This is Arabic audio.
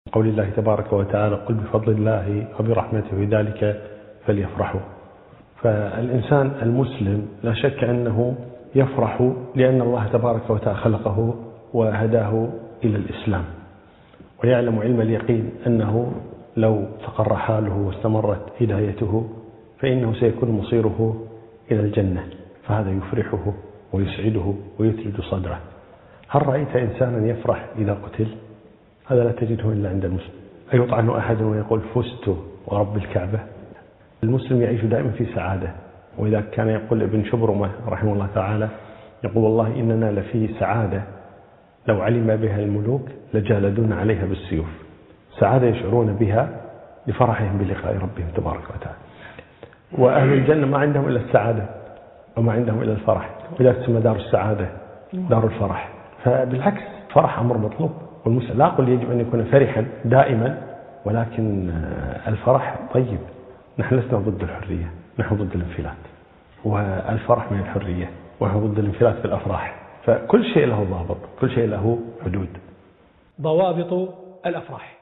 قول الله تبارك وتعالى: قل بفضل الله وبرحمته بذلك فليفرحوا. فالإنسان المسلم لا شك أنه يفرح لأن الله تبارك وتعالى خلقه وهداه إلى الإسلام، ويعلم علم اليقين أنه لو استقر حاله واستمرت هدايته فإنه سيكون مصيره إلى الجنة، فهذا يفرحه ويسعده ويثلج صدره. هل رأيت إنسانا يفرح إذا قتل؟ هذا لا تجده إلا عند المسلم. أيطعن أحد ويقول فزت ورب الكعبة؟ المسلم يعيش دائما في سعادة. وإذا كان يقول ابن شبرمة رحمه الله تعالى يقول: والله إننا لفي سعادة لو علم بها الملوك لجالدون عليها بالسيوف. سعادة يشعرون بها لفرحهم بلقاء ربهم تبارك وتعالى. وأهل الجنة ما عندهم إلا السعادة وما عندهم إلا الفرح، وإذا تسمى دار السعادة دار الفرح. فبالعكس فرح أمر مطلوب، والمسلم لا أقول يجب أن يكون فرحا دائما، ولكن الفرح طيب. نحن لسنا ضد الحرية، نحن ضد الانفلات، والفرح من الحرية، ونحن ضد الانفلات في الأفراح. فكل شيء له ضابط، كل شيء له حدود. ضوابط الأفراح.